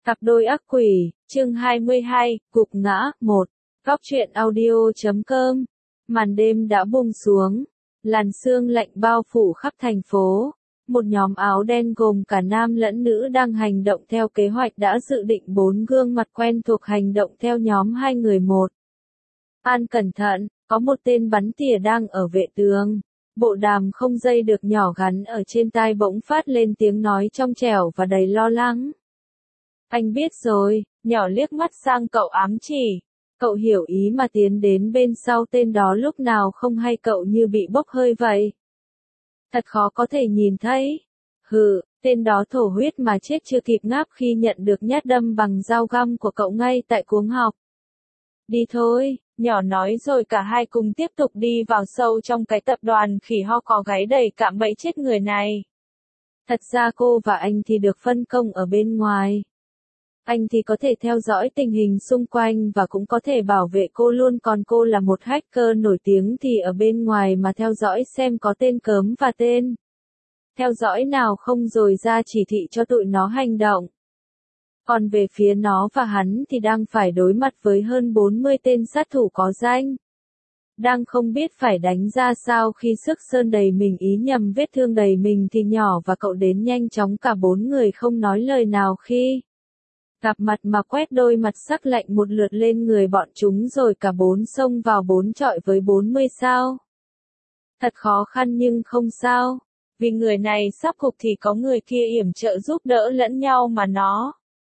Cặp đôi ác quỷ, chương 22, gục ngã, 1. Góc truyện audio.com. Màn đêm đã buông xuống, làn sương lạnh bao phủ khắp thành phố. Một nhóm áo đen gồm cả nam lẫn nữ đang hành động theo kế hoạch đã dự định. 4 gương mặt quen thuộc hành động theo nhóm 2 người một. An cẩn thận, có một tên bắn tỉa đang ở vệ tường. Bộ đàm không dây được nhỏ gắn ở trên tai bỗng phát lên tiếng nói trong trẻo và đầy lo lắng. Anh biết rồi, nhỏ liếc mắt sang cậu ám chỉ. Cậu hiểu ý mà tiến đến bên sau tên đó lúc nào không hay cậu như bị bốc hơi vậy. Thật khó có thể nhìn thấy. Tên đó thổ huyết mà chết chưa kịp ngáp khi nhận được nhát đâm bằng dao găm của cậu ngay tại cuống học. Đi thôi, nhỏ nói rồi cả hai cùng tiếp tục đi vào sâu trong cái tập đoàn khỉ ho có gáy đầy cạm bẫy chết người này. Thật ra cô và anh thì được phân công ở bên ngoài. Anh thì có thể theo dõi tình hình xung quanh và cũng có thể bảo vệ cô luôn, còn cô là một hacker nổi tiếng thì ở bên ngoài mà theo dõi xem có tên cớm và tên theo dõi nào không rồi ra chỉ thị cho tụi nó hành động. Còn về phía nó và hắn thì đang phải đối mặt với hơn 40 tên sát thủ có danh. Đang không biết phải đánh ra sao khi sức sơn đầy mình, ý nhầm vết thương đầy mình thì nhỏ và cậu đến nhanh chóng, cả 4 người không nói lời nào khi gặp mặt mà quét đôi mặt sắc lạnh một lượt lên người bọn chúng rồi cả 4 xông vào 4 chọi với 40 sao. Thật khó khăn nhưng không sao. Vì người này sắp gục thì có người kia yểm trợ giúp đỡ lẫn nhau mà nó.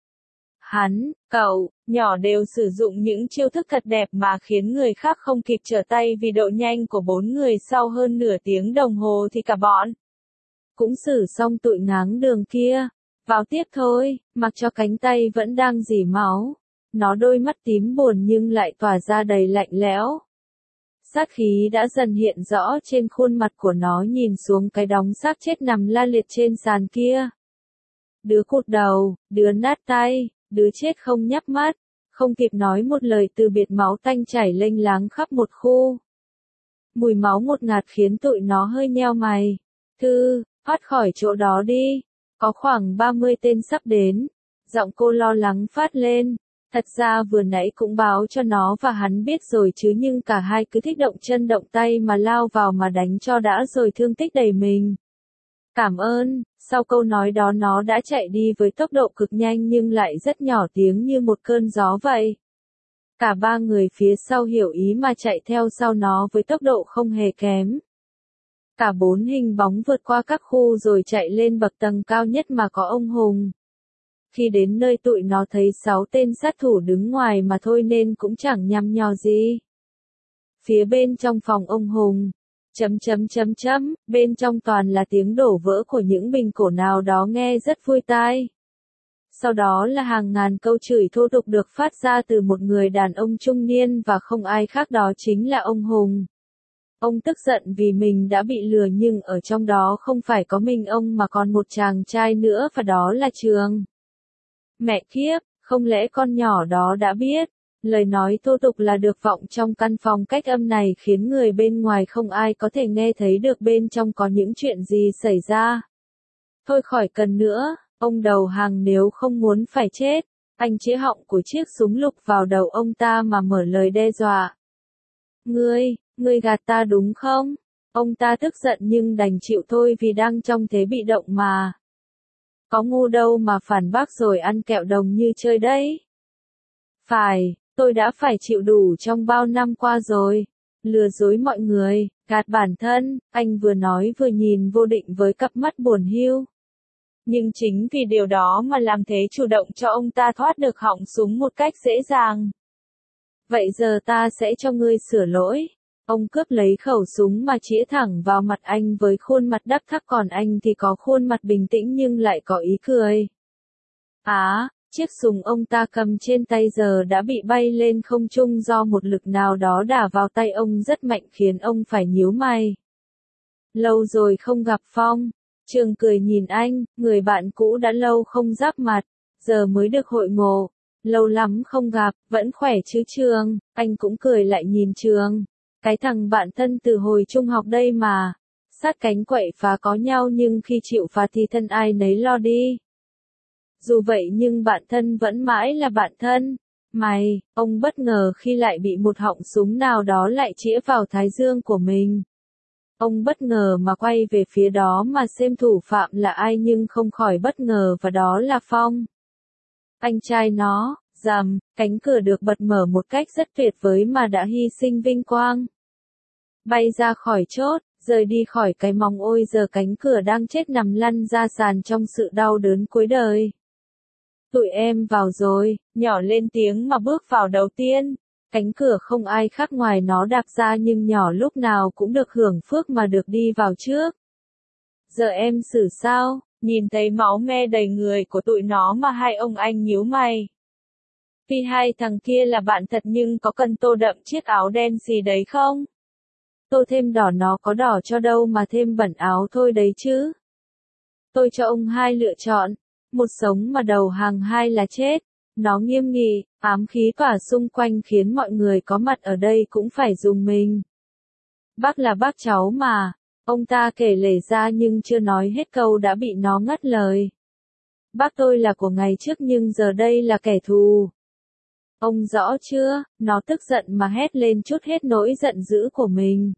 Hắn, cậu, nhỏ đều sử dụng những chiêu thức thật đẹp mà khiến người khác không kịp trở tay. Vì độ nhanh của 4 người sau hơn nửa tiếng đồng hồ thì cả bọn cũng xử xong tụi ngáng đường kia. Vào tiếp thôi, mặc cho cánh tay vẫn đang rỉ máu. Nó đôi mắt tím buồn nhưng lại tỏa ra đầy lạnh lẽo. Sát khí đã dần hiện rõ trên khuôn mặt của nó, nhìn xuống cái đống xác chết nằm la liệt trên sàn kia. Đứa cụt đầu, đứa nát tay, đứa chết không nhắm mắt, không kịp nói một lời từ biệt, máu tanh chảy lênh láng khắp một khu. Mùi máu ngột ngạt khiến tụi nó hơi nheo mày. Thoát khỏi chỗ đó đi. Có khoảng 30 tên sắp đến. Giọng cô lo lắng phát lên. Thật ra vừa nãy cũng báo cho nó và hắn biết rồi chứ, nhưng cả hai cứ thích động chân động tay mà lao vào mà đánh cho đã rồi thương tích đầy mình. Cảm ơn. Sau câu nói đó nó đã chạy đi với tốc độ cực nhanh nhưng lại rất nhỏ tiếng như một cơn gió vậy. Cả 3 người phía sau hiểu ý mà chạy theo sau nó với tốc độ không hề kém. Cả 4 hình bóng vượt qua các khu rồi chạy lên bậc tầng cao nhất mà có ông Hùng. Khi đến nơi tụi nó thấy 6 tên sát thủ đứng ngoài mà thôi nên cũng chẳng nhăm nhò gì. Phía bên trong phòng ông Hùng, bên trong toàn là tiếng đổ vỡ của những bình cổ nào đó nghe rất vui tai. Sau đó là hàng ngàn câu chửi thô tục được phát ra từ một người đàn ông trung niên và không ai khác, đó chính là ông Hùng. Ông tức giận vì mình đã bị lừa, nhưng ở trong đó không phải có mình ông mà còn một chàng trai nữa, và đó là Trường. Mẹ kiếp, không lẽ con nhỏ đó đã biết? Lời nói thô tục là được vọng trong căn phòng cách âm này khiến người bên ngoài không ai có thể nghe thấy được bên trong có những chuyện gì xảy ra. Thôi khỏi cần nữa, ông đầu hàng nếu không muốn phải chết. Anh chĩa họng của chiếc súng lục vào đầu ông ta mà mở lời đe dọa. Ngươi gạt ta đúng không? Ông ta tức giận nhưng đành chịu thôi vì đang trong thế bị động mà. Có ngu đâu mà phản bác rồi ăn kẹo đồng như chơi đấy. Phải, tôi đã phải chịu đủ trong bao năm qua rồi. Lừa dối mọi người, gạt bản thân, anh vừa nói vừa nhìn Vô Định với cặp mắt buồn hiu. Nhưng chính vì điều đó mà làm thế chủ động cho ông ta thoát được họng súng một cách dễ dàng. Vậy giờ ta sẽ cho ngươi sửa lỗi. Ông cướp lấy khẩu súng mà chĩa thẳng vào mặt anh với khuôn mặt đắc thắc, còn anh thì có khuôn mặt bình tĩnh nhưng lại có ý cười. Chiếc súng ông ta cầm trên tay giờ đã bị bay lên không trung do một lực nào đó đả vào tay ông rất mạnh khiến ông phải nhíu mày. Lâu rồi không gặp Phong. Trường cười nhìn anh, người bạn cũ đã lâu không giáp mặt, giờ mới được hội ngộ. Lâu lắm không gặp, vẫn khỏe chứ Trường? Anh cũng cười lại nhìn Trường. Cái thằng bạn thân từ hồi trung học đây mà. Sát cánh quậy phá có nhau nhưng khi chịu phạt thì thân ai nấy lo đi. Dù vậy nhưng bạn thân vẫn mãi là bạn thân. Mày, ông bất ngờ khi lại bị một họng súng nào đó lại chĩa vào thái dương của mình. Ông bất ngờ mà quay về phía đó mà xem thủ phạm là ai nhưng không khỏi bất ngờ và đó là Phong. Anh trai nó, rầm, cánh cửa được bật mở một cách rất tuyệt vời mà đã hy sinh vinh quang. Bay ra khỏi chốt, rời đi khỏi cái móng ôi giờ cánh cửa đang chết nằm lăn ra sàn trong sự đau đớn cuối đời. Tụi em vào rồi, nhỏ lên tiếng mà bước vào đầu tiên. Cánh cửa không ai khác ngoài nó đạp ra nhưng nhỏ lúc nào cũng được hưởng phước mà được đi vào trước. Giờ em xử sao? Nhìn thấy máu me đầy người của tụi nó mà hai ông anh nhíu mày. Vì hai thằng kia là bạn thật nhưng có cần tô đậm chiếc áo đen gì đấy không? Tô thêm đỏ nó có đỏ cho đâu mà thêm bẩn áo thôi đấy chứ. Tôi cho ông hai lựa chọn. Một sống mà đầu hàng hai là chết. Nó nghiêm nghị, ám khí tỏa xung quanh khiến mọi người có mặt ở đây cũng phải rùng mình. Bác là bác cháu mà. Ông ta kể lể ra nhưng chưa nói hết câu đã bị nó ngắt lời. Bác tôi là của ngày trước nhưng giờ đây là kẻ thù. Ông rõ chưa? Nó tức giận mà hét lên chút hết nỗi giận dữ của mình.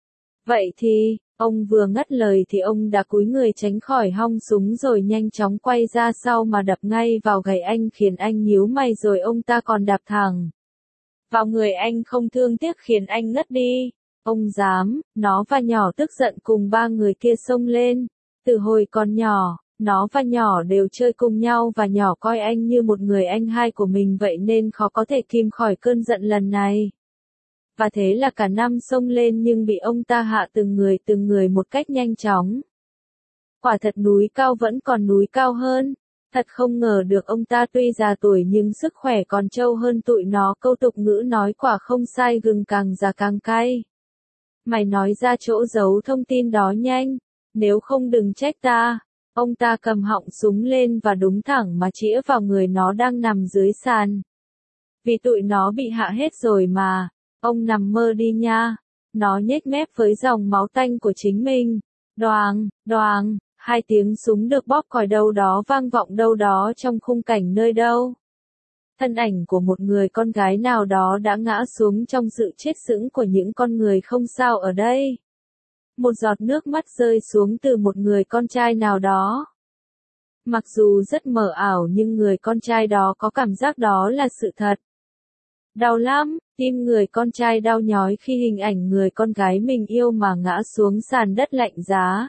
Vậy thì, ông vừa ngắt lời thì ông đã cúi người tránh khỏi hông súng rồi nhanh chóng quay ra sau mà đập ngay vào gáy anh khiến anh nhíu mày rồi ông ta còn đạp thẳng vào người anh không thương tiếc khiến anh ngất đi. Ông dám, nó và nhỏ tức giận cùng ba người kia xông lên. Từ hồi còn nhỏ, nó và nhỏ đều chơi cùng nhau và nhỏ coi anh như một người anh hai của mình vậy nên khó có thể kìm khỏi cơn giận lần này. Và thế là cả năm xông lên nhưng bị ông ta hạ từng người một cách nhanh chóng. Quả thật núi cao vẫn còn núi cao hơn. Thật không ngờ được ông ta tuy già tuổi nhưng sức khỏe còn trâu hơn tụi nó. Câu tục ngữ nói quả không sai gừng càng già càng cay. Mày nói ra chỗ giấu thông tin đó nhanh. Nếu không đừng trách ta. Ông ta cầm họng súng lên và đúng thẳng mà chĩa vào người nó đang nằm dưới sàn. Vì tụi nó bị hạ hết rồi mà. Ông nằm mơ đi nha. Nó nhếch mép với dòng máu tanh của chính mình. Đoàng, đoàng, hai tiếng súng được bóp còi đâu đó vang vọng đâu đó trong khung cảnh nơi đâu. Thân ảnh của một người con gái nào đó đã ngã xuống trong sự chết sững của những con người không sao ở đây. Một giọt nước mắt rơi xuống từ một người con trai nào đó. Mặc dù rất mờ ảo nhưng người con trai đó có cảm giác đó là sự thật. Đau lắm, tim người con trai đau nhói khi hình ảnh người con gái mình yêu mà ngã xuống sàn đất lạnh giá.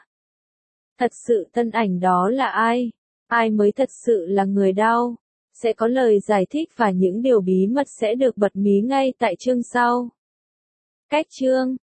Thật sự thân ảnh đó là ai? Ai mới thật sự là người đau? Sẽ có lời giải thích và những điều bí mật sẽ được bật mí ngay tại chương sau. Cách chương